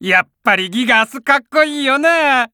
やっぱりギガースかっこいいよな。